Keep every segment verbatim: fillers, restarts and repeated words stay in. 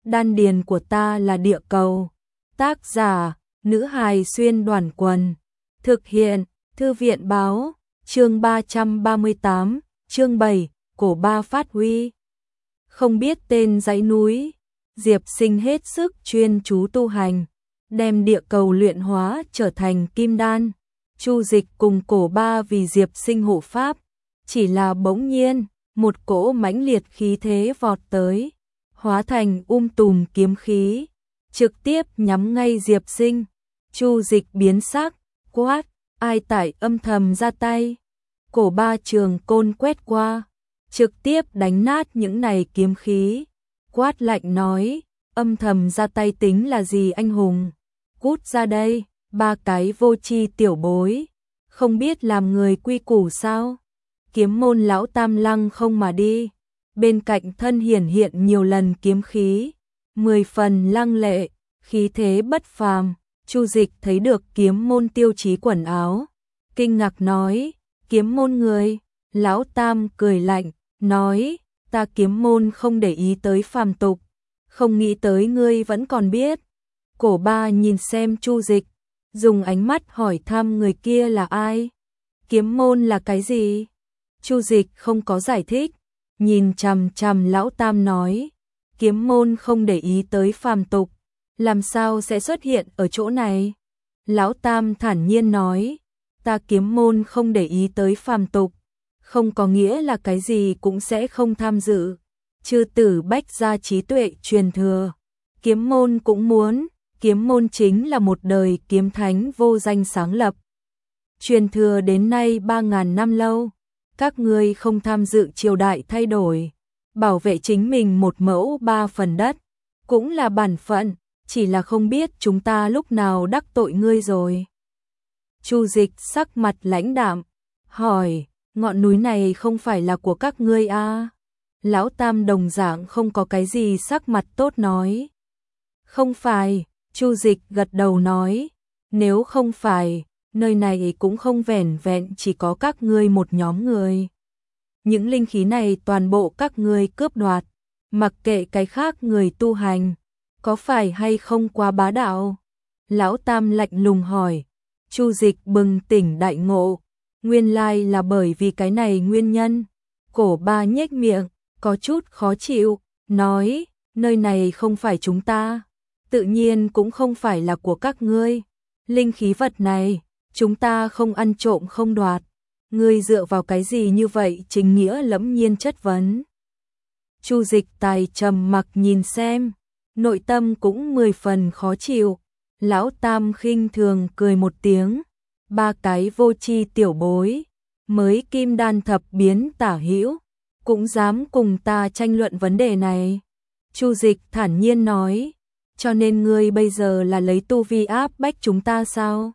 đan điền của ta là địa cầu. Tác giả, nữ hài xuyên đoàn quần. Thực hiện, thư viện báo, chương ba trăm ba mươi tám, chương bảy, cổ ba phát huy. Không biết tên dãy núi, Diệp Sinh hết sức chuyên chú tu hành, đem địa cầu luyện hóa trở thành kim đan. Chu Dịch cùng cổ ba vì Diệp Sinh hộ pháp, chỉ là bỗng nhiên, một cỗ mãnh liệt khí thế vọt tới, hóa thành um tùm kiếm khí, trực tiếp nhắm ngay Diệp Sinh. Chu Dịch biến sắc, quát, ai tại âm thầm ra tay. Cổ ba trường côn quét qua, trực tiếp đánh nát những này kiếm khí, quát lạnh nói, âm thầm ra tay tính là gì anh hùng, cút ra đây, ba cái vô tri tiểu bối, không biết làm người quy củ sao. Kiếm môn lão tam lăng không mà đi, bên cạnh thân hiển hiện nhiều lần kiếm khí, mười phần lăng lệ, khí thế bất phàm. Chu Dịch thấy được kiếm môn tiêu chí quần áo, kinh ngạc nói, kiếm môn người. Lão tam cười lạnh, nói, ta kiếm môn không để ý tới phàm tục, không nghĩ tới ngươi vẫn còn biết. Cổ ba nhìn xem Chu Dịch, dùng ánh mắt hỏi thăm người kia là ai, kiếm môn là cái gì. Chu Dịch không có giải thích, nhìn chằm chằm lão tam nói, kiếm môn không để ý tới phàm tục, làm sao sẽ xuất hiện ở chỗ này. Lão tam thản nhiên nói, ta kiếm môn không để ý tới phàm tục, không có nghĩa là cái gì cũng sẽ không tham dự. Chư tử bách gia trí tuệ truyền thừa, kiếm môn cũng muốn. Kiếm môn chính là một đời kiếm thánh vô danh sáng lập, truyền thừa đến nay ba ngàn năm lâu. Các ngươi không tham dự triều đại thay đổi, bảo vệ chính mình một mẫu ba phần đất, cũng là bản phận, chỉ là không biết chúng ta lúc nào đắc tội ngươi rồi. Chu Dịch sắc mặt lãnh đạm, hỏi, ngọn núi này không phải là của các ngươi à? Lão tam đồng dạng không có cái gì sắc mặt tốt nói. Không phải. Chu Dịch gật đầu nói, nếu không phải, nơi này cũng không vẻn vẹn chỉ có các ngươi một nhóm người. Những linh khí này toàn bộ các ngươi cướp đoạt, mặc kệ cái khác người tu hành, có phải hay không quá bá đạo? Lão tam lạnh lùng hỏi. Chu Dịch bừng tỉnh đại ngộ, nguyên lai là bởi vì cái này nguyên nhân. Cổ ba nhếch miệng, có chút khó chịu, nói, nơi này không phải chúng ta, tự nhiên cũng không phải là của các ngươi. Linh khí vật này, chúng ta không ăn trộm không đoạt. Ngươi dựa vào cái gì như vậy? Chính nghĩa lẫm nhiên chất vấn. Chu Dịch tài trầm mặc nhìn xem, nội tâm cũng mười phần khó chịu. Lão tam khinh thường cười một tiếng, ba cái vô tri tiểu bối, mới kim đan thập biến tả hữu, cũng dám cùng ta tranh luận vấn đề này. Chu Dịch thản nhiên nói, cho nên ngươi bây giờ là lấy tu vi áp bách chúng ta sao?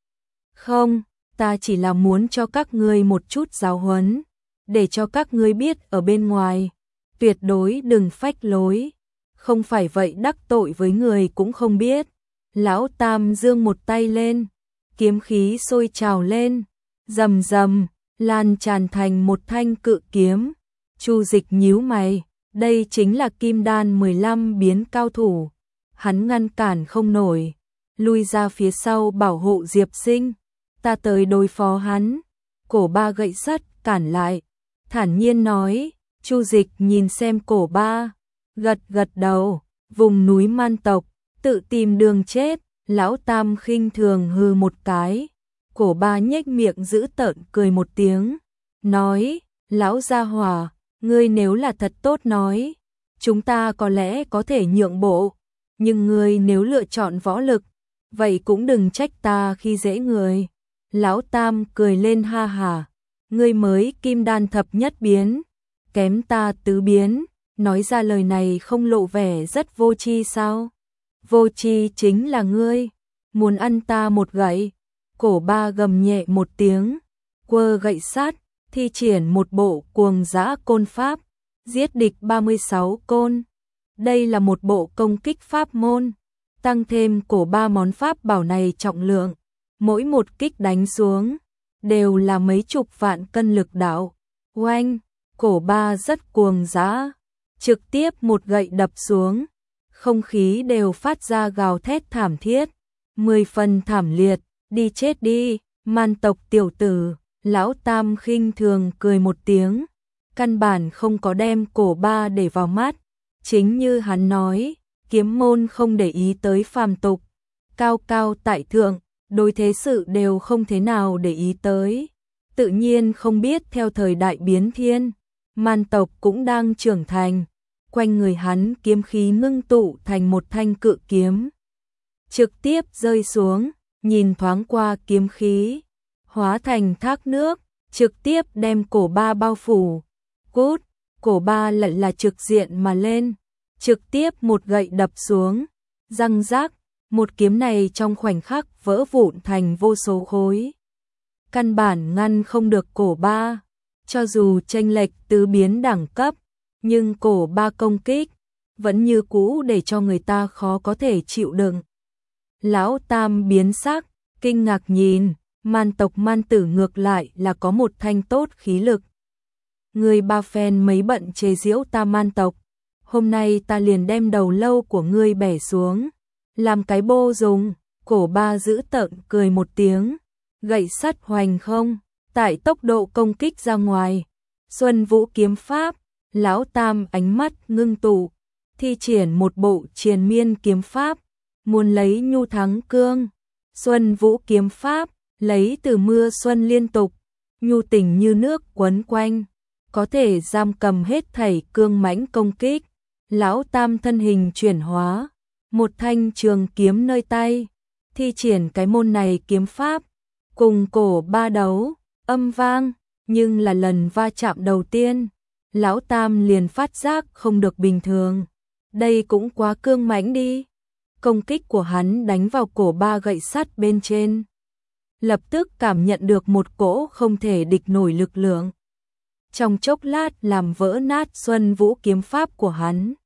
Không, ta chỉ là muốn cho các ngươi một chút giáo huấn, để cho các ngươi biết ở bên ngoài, tuyệt đối đừng phách lối, không phải vậy đắc tội với người cũng không biết. Lão tam giương một tay lên, kiếm khí sôi trào lên, rầm rầm, lan tràn thành một thanh cự kiếm. Chu Dịch nhíu mày, đây chính là kim đan mười lăm biến cao thủ. Hắn ngăn cản không nổi, lui ra phía sau bảo hộ Diệp Sinh, ta tới đối phó hắn. Cổ ba gậy sắt cản lại, thản nhiên nói. Chu Dịch nhìn xem cổ ba, gật gật đầu, vùng núi man tộc, tự tìm đường chết. Lão tam khinh thường hừ một cái, cổ ba nhếch miệng giữ tợn cười một tiếng, nói, lão gia hỏa, ngươi nếu là thật tốt nói, chúng ta có lẽ có thể nhượng bộ, nhưng ngươi nếu lựa chọn võ lực, vậy cũng đừng trách ta khi dễ người. Lão tam cười lên ha hả, ngươi mới kim đan thập nhất biến, kém ta tứ biến, nói ra lời này không lộ vẻ rất vô tri sao? Vô tri chính là ngươi, muốn ăn ta một gậy. Cổ ba gầm nhẹ một tiếng, quơ gậy sắt, thi triển một bộ cuồng dã côn pháp, giết địch ba mươi sáu côn. Đây là một bộ công kích pháp môn, tăng thêm cổ ba món pháp bảo này trọng lượng, mỗi một kích đánh xuống đều là mấy chục vạn cân lực đạo. Oanh, cổ ba rất cuồng dã, trực tiếp một gậy đập xuống, không khí đều phát ra gào thét thảm thiết, mười phần thảm liệt, đi chết đi, man tộc tiểu tử. Lão Tam khinh thường cười một tiếng, căn bản không có đem Cổ Ba để vào mắt, chính như hắn nói, kiếm môn không để ý tới phàm tục, cao cao tại thượng, đối thế sự đều không thế nào để ý tới. Tự nhiên không biết theo thời đại biến thiên, man tộc cũng đang trưởng thành, quanh người hắn kiếm khí ngưng tụ thành một thanh cự kiếm, trực tiếp rơi xuống, nhìn thoáng qua kiếm khí, hóa thành thác nước, trực tiếp đem Cổ Ba bao phủ. Cút, Cổ Ba lại là trực diện mà lên, trực tiếp một gậy đập xuống, răng rác, một kiếm này trong khoảnh khắc vỡ vụn thành vô số khối. Căn bản ngăn không được Cổ Ba, cho dù chênh lệch tứ biến đẳng cấp, nhưng Cổ Ba công kích vẫn như cũ để cho người ta khó có thể chịu đựng. Lão Tam biến sắc, kinh ngạc nhìn, man tộc man tử ngược lại là có một thanh tốt khí lực. Người ba phen mấy bận chế giễu ta man tộc, hôm nay ta liền đem đầu lâu của ngươi bẻ xuống, làm cái bô dùng. Cổ Ba giữ tợn cười một tiếng, gậy sắt hoành không, tại tốc độ công kích ra ngoài. Xuân Vũ kiếm pháp, Lão Tam ánh mắt ngưng tụ, thi triển một bộ triền miên kiếm pháp, muốn lấy nhu thắng cương. Xuân Vũ kiếm pháp, lấy từ mưa xuân liên tục, nhu tình như nước quấn quanh, có thể giam cầm hết thảy cương mãnh công kích. Lão Tam thân hình chuyển hóa, một thanh trường kiếm nơi tay, thi triển cái môn này kiếm pháp, cùng Cổ Ba đấu, âm vang, nhưng là lần va chạm đầu tiên, Lão Tam liền phát giác không được bình thường, đây cũng quá cương mãnh đi. Công kích của hắn đánh vào Cổ Ba gậy sắt bên trên, lập tức cảm nhận được một cỗ không thể địch nổi lực lượng, trong chốc lát làm vỡ nát Xuân Vũ kiếm pháp của hắn.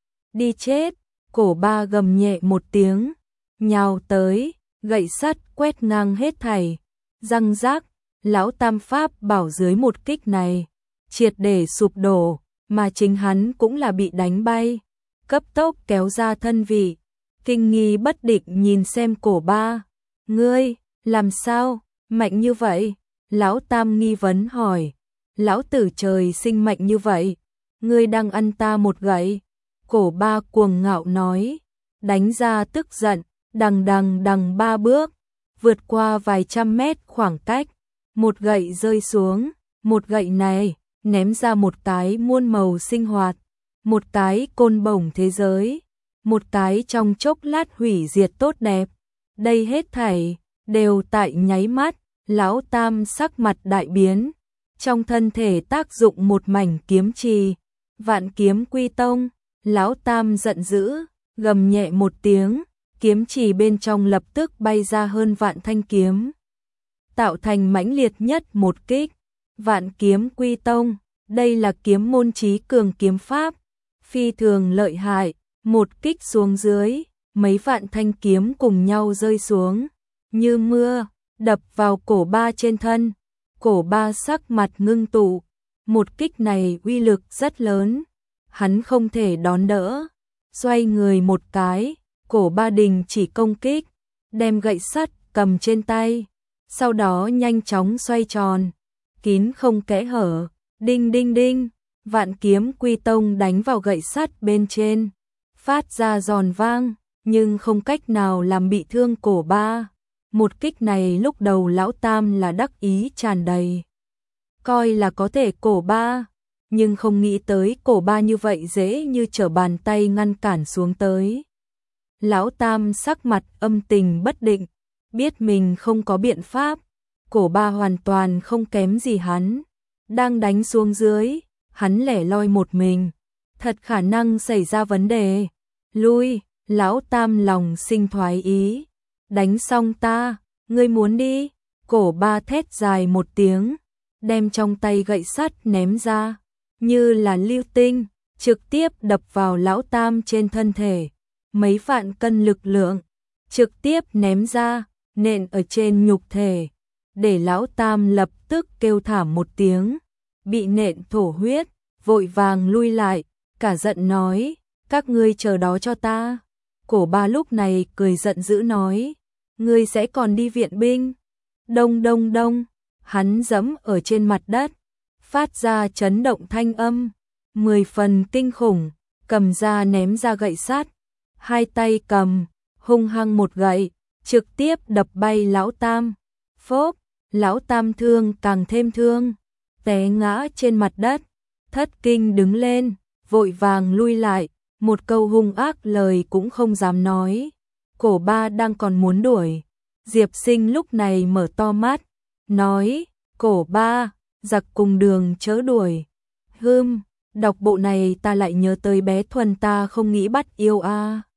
Đi chết, Cổ Ba gầm nhẹ một tiếng, nhào tới, gậy sắt quét ngang hết thảy, răng rác. Lão Tam pháp bảo dưới một kích này, triệt để sụp đổ, mà chính hắn cũng là bị đánh bay, cấp tốc kéo ra thân vị, kinh nghi bất định nhìn xem Cổ Ba. Ngươi, làm sao, mạnh như vậy? Lão Tam nghi vấn hỏi. Lão tử trời sinh mạnh như vậy, ngươi đang ăn ta một gậy. Cổ Ba cuồng ngạo nói, đánh ra tức giận, đằng đằng đằng ba bước, vượt qua vài trăm mét khoảng cách, một gậy rơi xuống, một gậy này ném ra một cái muôn màu sinh hoạt, một cái côn bổng thế giới, một cái trong chốc lát hủy diệt tốt đẹp. Đây hết thảy đều tại nháy mắt. Lão Tam sắc mặt đại biến, trong thân thể tác dụng một mảnh kiếm trì, Vạn Kiếm Quy Tông. Lão Tam giận dữ, gầm nhẹ một tiếng, kiếm trì bên trong lập tức bay ra hơn vạn thanh kiếm, tạo thành mãnh liệt nhất một kích. Vạn Kiếm Quy Tông, đây là kiếm môn chí cường kiếm pháp, phi thường lợi hại, một kích xuống dưới, mấy vạn thanh kiếm cùng nhau rơi xuống, như mưa, đập vào Cổ Ba trên thân. Cổ Ba sắc mặt ngưng tụ, một kích này uy lực rất lớn, hắn không thể đón đỡ, xoay người một cái, Cổ Ba đình chỉ công kích, đem gậy sắt cầm trên tay, sau đó nhanh chóng xoay tròn, kín không kẽ hở, đinh đinh đinh, Vạn Kiếm Quy Tông đánh vào gậy sắt bên trên, phát ra giòn vang, nhưng không cách nào làm bị thương Cổ Ba. Một kích này lúc đầu Lão Tam là đắc ý tràn đầy, coi là có thể Cổ Ba, nhưng không nghĩ tới Cổ Ba như vậy dễ như trở bàn tay ngăn cản xuống tới. Lão Tam sắc mặt âm tình bất định, biết mình không có biện pháp, Cổ Ba hoàn toàn không kém gì hắn, đang đánh xuống dưới, hắn lẻ loi một mình, thật khả năng xảy ra vấn đề. Lui, Lão Tam lòng sinh thoái ý, đánh xong ta, ngươi muốn đi? Cổ Ba thét dài một tiếng, đem trong tay gậy sắt ném ra, như là lưu tinh, trực tiếp đập vào Lão Tam trên thân thể, mấy vạn cân lực lượng, trực tiếp ném ra, nện ở trên nhục thể, để Lão Tam lập tức kêu thảm một tiếng, bị nện thổ huyết, vội vàng lui lại, cả giận nói, các ngươi chờ đó cho ta. Cổ ba lúc này cười giận dữ nói, ngươi sẽ còn đi viện binh. Đông đông đông, hắn giẫm ở trên mặt đất, phát ra chấn động thanh âm, mười phần kinh khủng, cầm ra ném ra gậy sắt, hai tay cầm, hung hăng một gậy, trực tiếp đập bay lão tam. Phốp, lão tam thương càng thêm thương, té ngã trên mặt đất, thất kinh đứng lên, vội vàng lui lại, một câu hung ác lời cũng không dám nói. Cổ ba đang còn muốn đuổi, Diệp Sinh lúc này mở to mắt, nói, cổ ba, giặc cùng đường chớ đuổi. Hưm, đọc bộ này ta lại nhớ tới bé Thuần ta không nghĩ bắt yêu a. À.